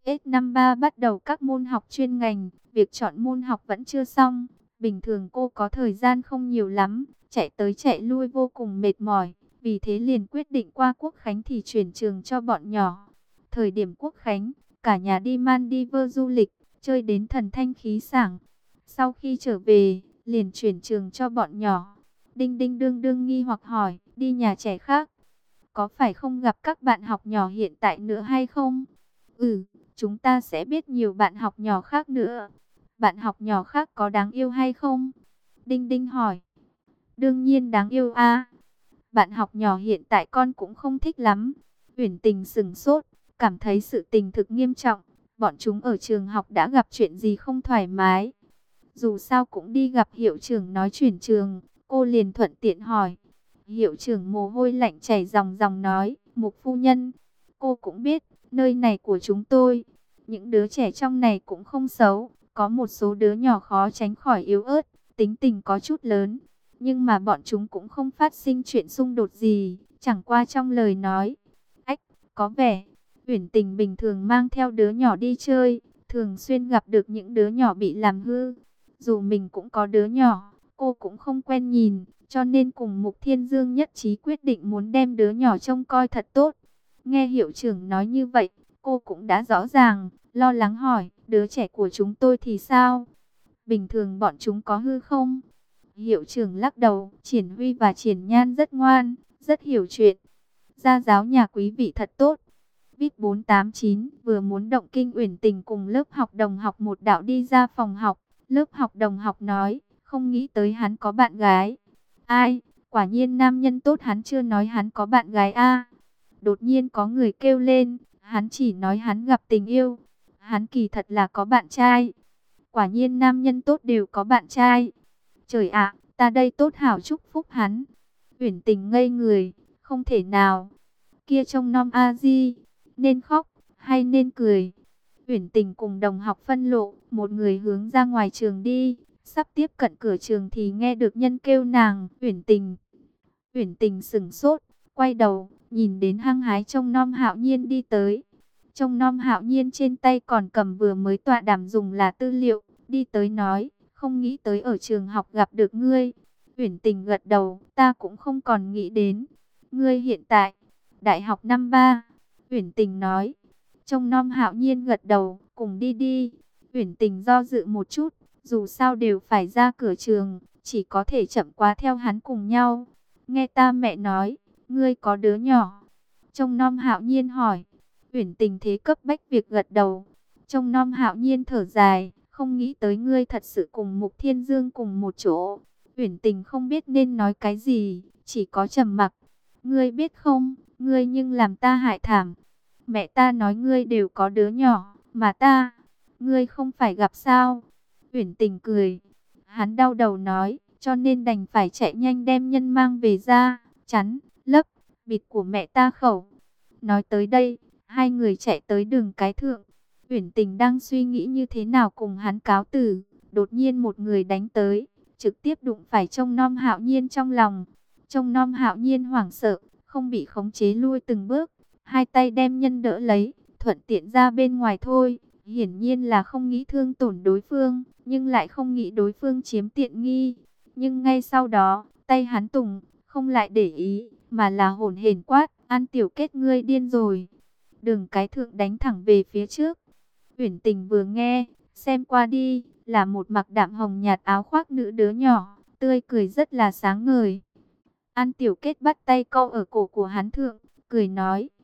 S53 bắt đầu các môn học chuyên ngành, việc chọn môn học vẫn chưa xong. Bình thường cô có thời gian không nhiều lắm, chạy tới chạy lui vô cùng mệt mỏi. Vì thế liền quyết định qua Quốc Khánh thì chuyển trường cho bọn nhỏ. Thời điểm Quốc Khánh, cả nhà đi Maldives du lịch, chơi đến thần thanh khí sảng. Sau khi trở về, liền chuyển trường cho bọn nhỏ. Đinh Đinh đương đương nghi hoặc hỏi, đi nhà trẻ khác, có phải không gặp các bạn học nhỏ hiện tại nữa hay không? Ừ, chúng ta sẽ biết nhiều bạn học nhỏ khác nữa. Bạn học nhỏ khác có đáng yêu hay không? Đinh Đinh hỏi. Đương nhiên đáng yêu a. Bạn học nhỏ hiện tại con cũng không thích lắm. Uyển Tình sững sốt, cảm thấy sự tình thực nghiêm trọng. Bọn chúng ở trường học đã gặp chuyện gì không thoải mái. Dù sao cũng đi gặp hiệu trưởng nói chuyển trường, cô liền thuận tiện hỏi. Hiệu trưởng mồ hôi lạnh chảy ròng ròng nói, Mục phu nhân, cô cũng biết, nơi này của chúng tôi, những đứa trẻ trong này cũng không xấu, có một số đứa nhỏ khó tránh khỏi yếu ớt, tính tình có chút lớn, nhưng mà bọn chúng cũng không phát sinh chuyện xung đột gì, chẳng qua trong lời nói. Ách, có vẻ, Uyển Tình bình thường mang theo đứa nhỏ đi chơi, thường xuyên gặp được những đứa nhỏ bị làm hư. Dù mình cũng có đứa nhỏ, cô cũng không quen nhìn, cho nên cùng Mục Thiên Dương nhất trí quyết định muốn đem đứa nhỏ trông coi thật tốt. Nghe hiệu trưởng nói như vậy, cô cũng đã rõ ràng, lo lắng hỏi, đứa trẻ của chúng tôi thì sao? Bình thường bọn chúng có hư không? Hiệu trưởng lắc đầu, Triển Huy và Triển Nhan rất ngoan, rất hiểu chuyện. Gia giáo nhà quý vị thật tốt. VIP 489 vừa muốn động kinh Uyển Tình cùng lớp học đồng học một đạo đi ra phòng học. Lớp học đồng học nói, không nghĩ tới hắn có bạn gái. Ai, quả nhiên nam nhân tốt, hắn chưa nói hắn có bạn gái a. Đột nhiên có người kêu lên, hắn chỉ nói hắn gặp tình yêu. Hắn kỳ thật là có bạn trai. Quả nhiên nam nhân tốt đều có bạn trai. Trời ạ, ta đây tốt hảo chúc phúc hắn. Uyển Tình ngây người, không thể nào. Kia trông nom a di, nên khóc hay nên cười? Uyển Tình cùng đồng học phân lộ, một người hướng ra ngoài trường đi, sắp tiếp cận cửa trường thì nghe được nhân kêu nàng, Uyển Tình. Uyển Tình sững sốt, quay đầu, nhìn đến hăng hái trông nom Hạo Nhiên đi tới. Trông nom Hạo Nhiên trên tay còn cầm vừa mới tọa đàm dùng là tư liệu, đi tới nói, không nghĩ tới ở trường học gặp được ngươi. Uyển Tình gật đầu, ta cũng không còn nghĩ đến. Ngươi hiện tại, đại học năm 3, Uyển Tình nói. Trông nom Hạo Nhiên gật đầu, cùng đi đi. Uyển Tình do dự một chút, dù sao đều phải ra cửa trường, chỉ có thể chậm quá theo hắn cùng nhau. Nghe ta mẹ nói, ngươi có đứa nhỏ. Trông nom Hạo Nhiên hỏi. Uyển Tình thế cấp bách việc gật đầu. Trông nom Hạo Nhiên thở dài, không nghĩ tới ngươi thật sự cùng Mục Thiên Dương cùng một chỗ. Uyển Tình không biết nên nói cái gì, chỉ có trầm mặc. Ngươi biết không, ngươi nhưng làm ta hại thảm. Mẹ ta nói ngươi đều có đứa nhỏ, mà ta, ngươi không phải gặp sao? Uyển Tình cười. Hắn đau đầu nói, cho nên đành phải chạy nhanh đem nhân mang về ra, chắn, lấp, bịt của mẹ ta khẩu. Nói tới đây, hai người chạy tới đường cái thượng. Uyển Tình đang suy nghĩ như thế nào cùng hắn cáo từ, đột nhiên một người đánh tới, trực tiếp đụng phải trông nom Hạo Nhiên trong lòng. Trông nom Hạo Nhiên hoảng sợ, không bị khống chế lui từng bước, hai tay đem nhân đỡ lấy, thuận tiện ra bên ngoài thôi. Hiển nhiên là không nghĩ thương tổn đối phương, nhưng lại không nghĩ đối phương chiếm tiện nghi. Nhưng ngay sau đó, tay hắn tùng, không lại để ý, mà là hổn hển quát, An Tiểu Kết ngươi điên rồi. Đường cái thượng đánh thẳng về phía trước. Uyển Tình vừa nghe, xem qua đi, là một mặc đạm hồng nhạt áo khoác nữ đứa nhỏ, tươi cười rất là sáng ngời. An Tiểu Kết bắt tay câu ở cổ của hắn thượng, cười nói,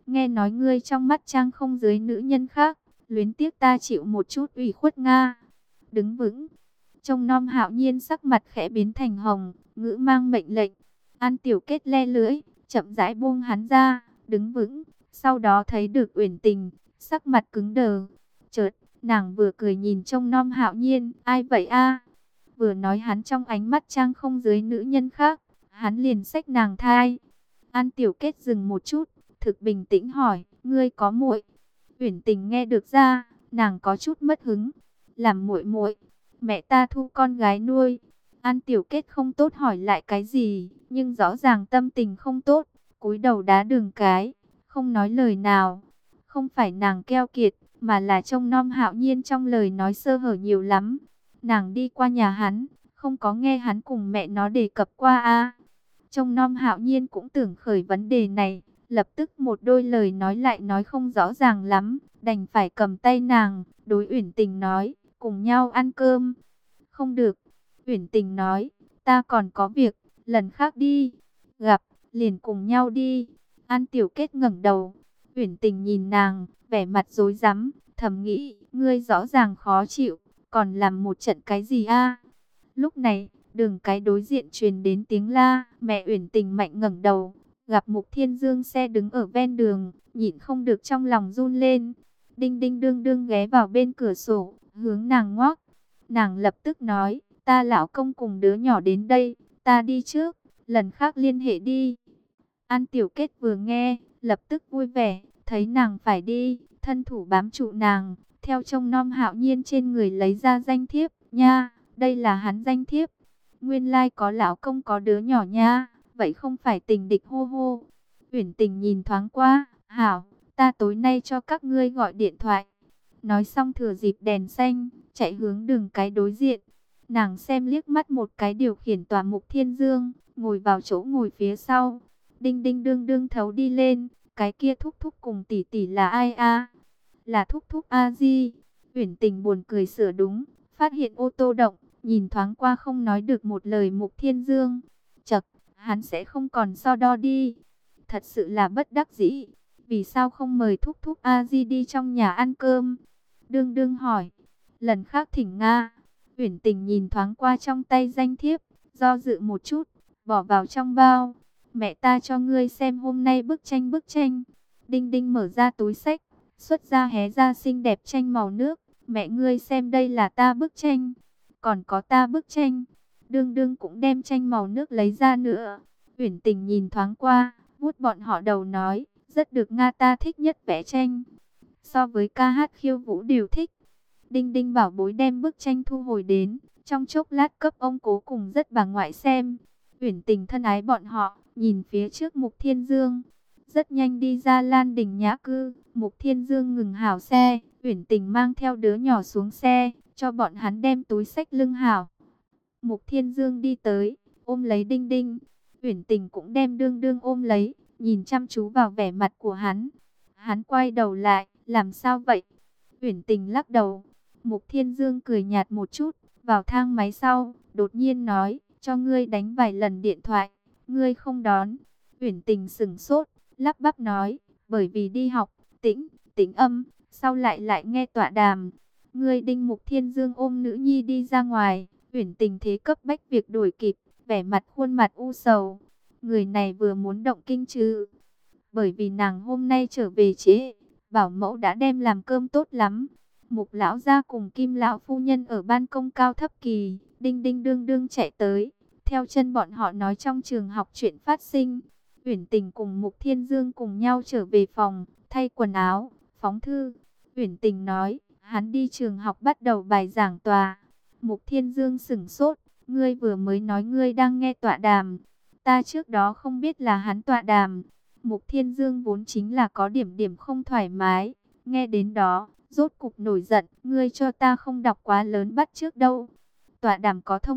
nghe nói ngươi trong mắt Trang không dưới nữ nhân khác, luyến tiếc ta chịu một chút ủy khuất nga. Đứng vững. Trông Nom Hạo Nhiên sắc mặt khẽ biến thành hồng, ngữ mang mệnh lệnh. An Tiểu Kết le lưỡi, chậm rãi buông hắn ra, đứng vững. Sau đó thấy được Uyển Tình, sắc mặt cứng đờ. Chợt, nàng vừa cười nhìn trông Nom Hạo Nhiên, ai vậy a? Vừa nói hắn trong ánh mắt Trang không dưới nữ nhân khác, hắn liền xách nàng thai. An Tiểu Kết dừng một chút, thực bình tĩnh hỏi, ngươi có muội? Uyển Tình nghe được ra, nàng có chút mất hứng. Làm muội muội, mẹ ta thu con gái nuôi. An Tiểu Kết không tốt hỏi lại cái gì, nhưng rõ ràng tâm tình không tốt, cúi đầu đá đường cái, không nói lời nào. Không phải nàng keo kiệt, mà là trông Nom Hạo Nhiên trong lời nói sơ hở nhiều lắm. Nàng đi qua nhà hắn, không có nghe hắn cùng mẹ nó đề cập qua a. Trông Nom Hạo Nhiên cũng tưởng khởi vấn đề này, lập tức một đôi lời nói lại nói không rõ ràng lắm, đành phải cầm tay nàng, đối Uyển Tình nói, cùng nhau ăn cơm. Không được, Uyển Tình nói, ta còn có việc, lần khác đi. Gặp, liền cùng nhau đi. An Tiểu Kết ngẩng đầu, Uyển Tình nhìn nàng, vẻ mặt rối rắm, thầm nghĩ, ngươi rõ ràng khó chịu, còn làm một trận cái gì a? Lúc này, đường cái đối diện truyền đến tiếng la, mẹ Uyển Tình mạnh ngẩng đầu, gặp Mục Thiên Dương xe đứng ở ven đường, nhịn không được trong lòng run lên. Đinh đinh đương đương ghé vào bên cửa sổ, hướng nàng ngoác. Nàng lập tức nói, ta lão công cùng đứa nhỏ đến đây, ta đi trước, lần khác liên hệ đi. An Tiểu Kết vừa nghe, lập tức vui vẻ, thấy nàng phải đi, thân thủ bám trụ nàng, theo trông Nom Hạo Nhiên trên người lấy ra danh thiếp, nha, đây là hắn danh thiếp. Nguyên lai có lão công có đứa nhỏ nha, vậy không phải tình địch hô hô. Uyển Tình nhìn thoáng qua, hảo, ta tối nay cho các ngươi gọi điện thoại. Nói xong thừa dịp đèn xanh, chạy hướng đường cái đối diện. Nàng xem liếc mắt một cái điều khiển tòa Mục Thiên Dương, ngồi vào chỗ ngồi phía sau. Đinh đinh đương đương thấu đi lên, cái kia thúc thúc cùng tỷ tỷ là ai a? Là thúc thúc a di. Uyển Tình buồn cười sửa đúng, phát hiện ô tô động, nhìn thoáng qua không nói được một lời Mục Thiên Dương. Chậc, hắn sẽ không còn so đo đi. Thật sự là bất đắc dĩ. Vì sao không mời thúc thúc a di đi trong nhà ăn cơm? Đương đương hỏi. Lần khác thỉnh Nga. Uyển Tình nhìn thoáng qua trong tay danh thiếp, do dự một chút, bỏ vào trong bao. Mẹ ta cho ngươi xem hôm nay bức tranh. Đinh đinh mở ra túi xách, xuất ra hé ra xinh đẹp tranh màu nước. Mẹ ngươi xem đây là ta bức tranh, còn có ta bức tranh. Đương đương cũng đem tranh màu nước lấy ra nữa. Uyển Tình nhìn thoáng qua, vuốt bọn họ đầu nói, rất được Nga, ta thích nhất vẽ tranh. So với ca hát khiêu vũ đều thích. Đinh đinh bảo bối đem bức tranh thu hồi đến, trong chốc lát cấp ông cố cùng rất bà ngoại xem. Uyển Tình thân ái bọn họ, nhìn phía trước Mục Thiên Dương. Rất nhanh đi ra Lan Đình Nhã Cư, Mục Thiên Dương ngừng hảo xe, Uyển Tình mang theo đứa nhỏ xuống xe, cho bọn hắn đem túi xách lưng hảo. Mục Thiên Dương đi tới, ôm lấy Đinh Đinh. Uyển Tình cũng đem đương đương ôm lấy, nhìn chăm chú vào vẻ mặt của hắn. Hắn quay đầu lại, làm sao vậy? Uyển Tình lắc đầu. Mục Thiên Dương cười nhạt một chút, vào thang máy sau, đột nhiên nói, cho ngươi đánh vài lần điện thoại, ngươi không đón. Uyển Tình sững sốt, lắp bắp nói, bởi vì đi học, tĩnh âm, sau lại nghe tọa đàm. Ngươi Đinh. Mục Thiên Dương ôm nữ nhi đi ra ngoài, Uyển Tình thế cấp bách việc đuổi kịp, vẻ mặt khuôn mặt u sầu. Người này vừa muốn động kinh chứ? Bởi vì nàng hôm nay trở về trễ, bảo mẫu đã đem làm cơm tốt lắm. Mục lão gia cùng Kim lão phu nhân ở ban công cao thấp kỳ, đinh đinh đương đương chạy tới, theo chân bọn họ nói trong trường học chuyện phát sinh. Uyển Tình cùng Mục Thiên Dương cùng nhau trở về phòng, thay quần áo, phóng thư. Uyển Tình nói, hắn đi trường học bắt đầu bài giảng tòa. Mục Thiên Dương sững sốt, ngươi vừa mới nói ngươi đang nghe tọa đàm. Ta trước đó không biết là hắn tọa đàm. Mục Thiên Dương vốn chính là có điểm không thoải mái, nghe đến đó, rốt cục nổi giận, ngươi cho ta không đọc quá lớn bắt trước đâu. Tọa đàm có thông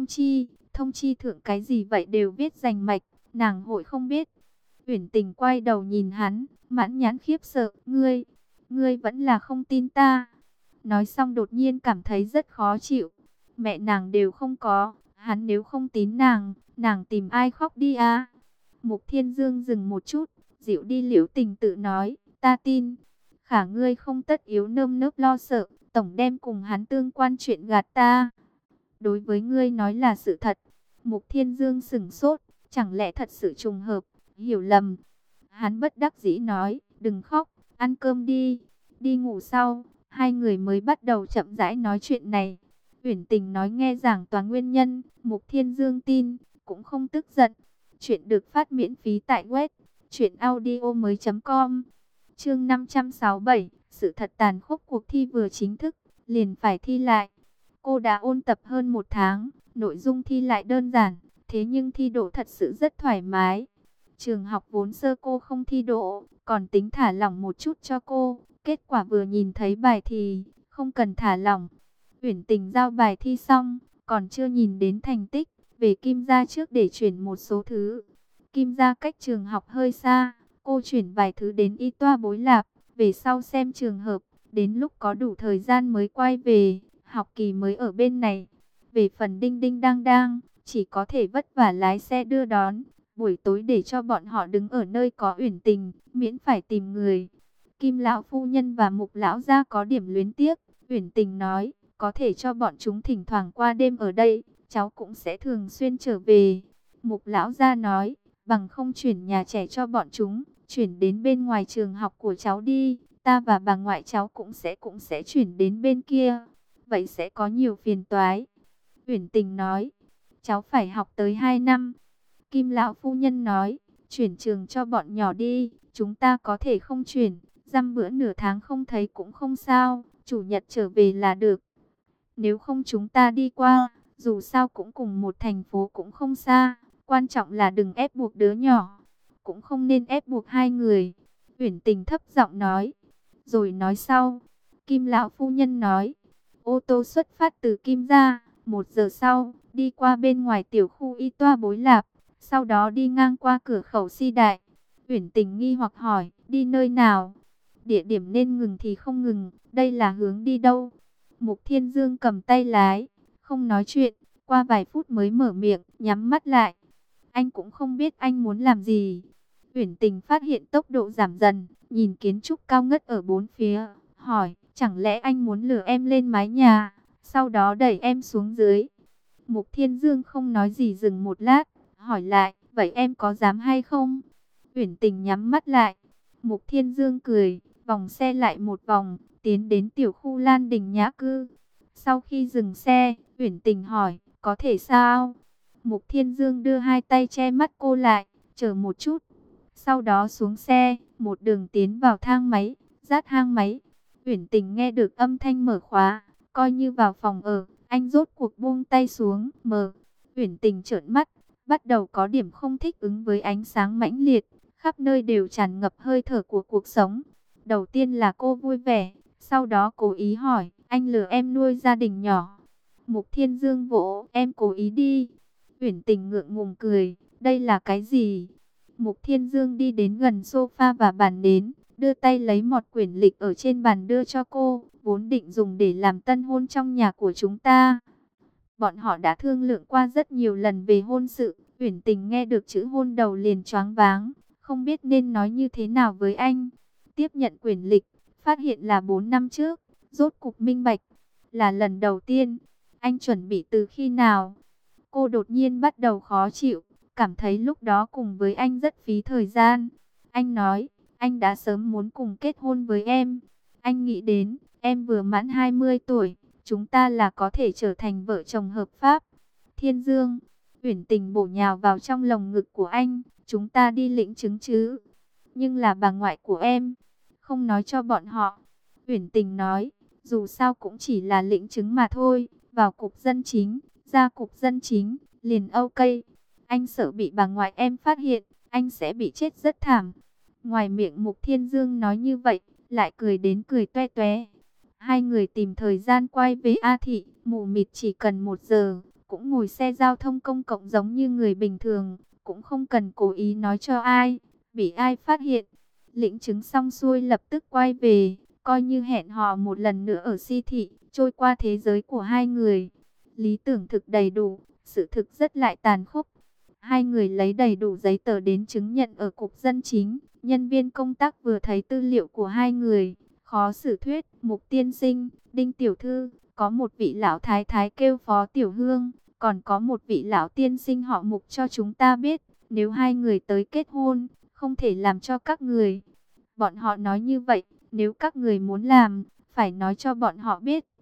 chi thượng cái gì vậy đều viết rành mạch, nàng hội không biết. Uyển Tình quay đầu nhìn hắn, mãn nhãn khiếp sợ, ngươi vẫn là không tin ta. Nói xong đột nhiên cảm thấy rất khó chịu, mẹ nàng đều không có, hắn nếu không tín nàng tìm ai khóc đi à. Mục Thiên Dương dừng một chút, dịu đi Liễu Tình tự nói, ta tin. Khả ngươi không tất yếu nơm nớp lo sợ, tổng đem cùng hắn tương quan chuyện gạt ta. Đối với ngươi nói là sự thật. Mục Thiên Dương sững sốt, chẳng lẽ thật sự trùng hợp, hiểu lầm. Hắn bất đắc dĩ nói, đừng khóc, ăn cơm đi, đi ngủ sau. Hai người mới bắt đầu chậm rãi nói chuyện này. Uyển Tình nói nghe giảng tòa nguyên nhân, Mục Thiên Dương tin, cũng không tức giận. Chuyện được phát miễn phí tại web truyệnaudiomoi.com. Chương 567, sự thật tàn khốc, cuộc thi vừa chính thức, liền phải thi lại. Cô đã ôn tập hơn 1 tháng, nội dung thi lại đơn giản, thế nhưng thi độ thật sự rất thoải mái. Trường học vốn sơ cô không thi độ, còn tính thả lỏng một chút cho cô. Kết quả vừa nhìn thấy bài thì không cần thả lỏng. Uyển Tình giao bài thi xong, còn chưa nhìn đến thành tích, về Kim gia trước để chuyển một số thứ. Kim gia cách trường học hơi xa, cô chuyển vài thứ đến y toa Bối Lạp, về sau xem trường hợp, đến lúc có đủ thời gian mới quay về, học kỳ mới ở bên này. Về phần Đinh Đinh Đang Đang, chỉ có thể vất vả lái xe đưa đón, buổi tối để cho bọn họ đứng ở nơi có Uyển Tình, miễn phải tìm người. Kim lão phu nhân và Mục lão gia có điểm luyến tiếc, Uyển Tình nói, có thể cho bọn chúng thỉnh thoảng qua đêm ở đây, cháu cũng sẽ thường xuyên trở về. Mục lão gia nói, bằng không chuyển nhà trẻ cho bọn chúng, chuyển đến bên ngoài trường học của cháu đi, ta và bà ngoại cháu cũng sẽ chuyển đến bên kia. Vậy sẽ có nhiều phiền toái. Uyển Tình nói, cháu phải học tới 2 năm. Kim lão phu nhân nói, chuyển trường cho bọn nhỏ đi, chúng ta có thể không chuyển, dăm bữa nửa tháng không thấy cũng không sao, chủ nhật trở về là được. Nếu không chúng ta đi qua, dù sao cũng cùng một thành phố cũng không xa, quan trọng là đừng ép buộc đứa nhỏ, cũng không nên ép buộc hai người. Uyển Tình thấp giọng nói, rồi nói sau. Kim lão phu nhân nói, ô tô xuất phát từ Kim gia, 1 giờ sau, đi qua bên ngoài tiểu khu y toa Bối Lạp, sau đó đi ngang qua cửa khẩu Si Đại. Uyển Tình nghi hoặc hỏi, đi nơi nào? Địa điểm nên ngừng thì không ngừng, đây là hướng đi đâu? Mục Thiên Dương cầm tay lái, không nói chuyện, qua vài phút mới mở miệng, nhắm mắt lại. Anh cũng không biết anh muốn làm gì. Uyển Tình phát hiện tốc độ giảm dần, nhìn kiến trúc cao ngất ở bốn phía, hỏi, chẳng lẽ anh muốn lừa em lên mái nhà, sau đó đẩy em xuống dưới? Mục Thiên Dương không nói gì, dừng một lát, hỏi lại, vậy em có dám hay không? Uyển Tình nhắm mắt lại. Mục Thiên Dương cười, vòng xe lại một vòng, tiến đến tiểu khu Lan Đình Nhã Cư. Sau khi dừng xe, Uyển Tình hỏi, có thể sao? Mục Thiên Dương đưa hai tay che mắt cô lại, chờ một chút. Sau đó xuống xe, một đường tiến vào thang máy, dát thang máy. Uyển Tình nghe được âm thanh mở khóa, coi như vào phòng ở, anh rốt cuộc buông tay xuống, mở. Uyển Tình trợn mắt, bắt đầu có điểm không thích ứng với ánh sáng mãnh liệt, khắp nơi đều tràn ngập hơi thở của cuộc sống. Đầu tiên là cô vui vẻ, sau đó cố ý hỏi, anh lừa em nuôi gia đình nhỏ? Mục Thiên Dương vỗ, em cố ý đi. Uyển Tình ngượng ngùng cười, đây là cái gì? Mục Thiên Dương đi đến gần sofa và bàn đến, đưa tay lấy một quyển lịch ở trên bàn đưa cho cô, vốn định dùng để làm tân hôn trong nhà của chúng ta. Bọn họ đã thương lượng qua rất nhiều lần về hôn sự, Uyển Tình nghe được chữ hôn đầu liền choáng váng, không biết nên nói như thế nào với anh. Tiếp nhận quyển lịch, phát hiện là 4 năm trước, rốt cục minh bạch, là lần đầu tiên. Anh chuẩn bị từ khi nào? Cô đột nhiên bắt đầu khó chịu, cảm thấy lúc đó cùng với anh rất phí thời gian. Anh nói, anh đã sớm muốn cùng kết hôn với em. Anh nghĩ đến, em vừa mãn 20 tuổi, chúng ta là có thể trở thành vợ chồng hợp pháp. Thiên Dương, Uyển Tình bổ nhào vào trong lồng ngực của anh, chúng ta đi lĩnh chứng chứ? Nhưng là bà ngoại của em, không nói cho bọn họ. Uyển Tình nói, dù sao cũng chỉ là lĩnh chứng mà thôi, vào cục dân chính, ra cục dân chính, liền ok. Anh sợ bị bà ngoại em phát hiện, anh sẽ bị chết rất thảm. Ngoài miệng Mục Thiên Dương nói như vậy, lại cười đến cười toe toé. Hai người tìm thời gian quay về A Thị, mù mịt chỉ cần 1 giờ, cũng ngồi xe giao thông công cộng giống như người bình thường, cũng không cần cố ý nói cho ai, bị ai phát hiện. Lĩnh chứng xong xuôi lập tức quay về, coi như hẹn hò một lần nữa ở Si Thị, trôi qua thế giới của hai người. Lý tưởng thực đầy đủ, sự thực rất lại tàn khốc. Hai người lấy đầy đủ giấy tờ đến chứng nhận ở cục dân chính, Nhân viên công tác vừa thấy tư liệu của hai người, khó xử thuyết: Mục tiên sinh, Đinh tiểu thư, có một vị lão thái thái kêu Phó Tiểu Hương, còn có một vị lão tiên sinh họ Mục cho chúng ta biết, nếu hai người tới kết hôn, không thể làm cho các người. Bọn họ nói như vậy, nếu các người muốn làm, phải nói cho bọn họ biết.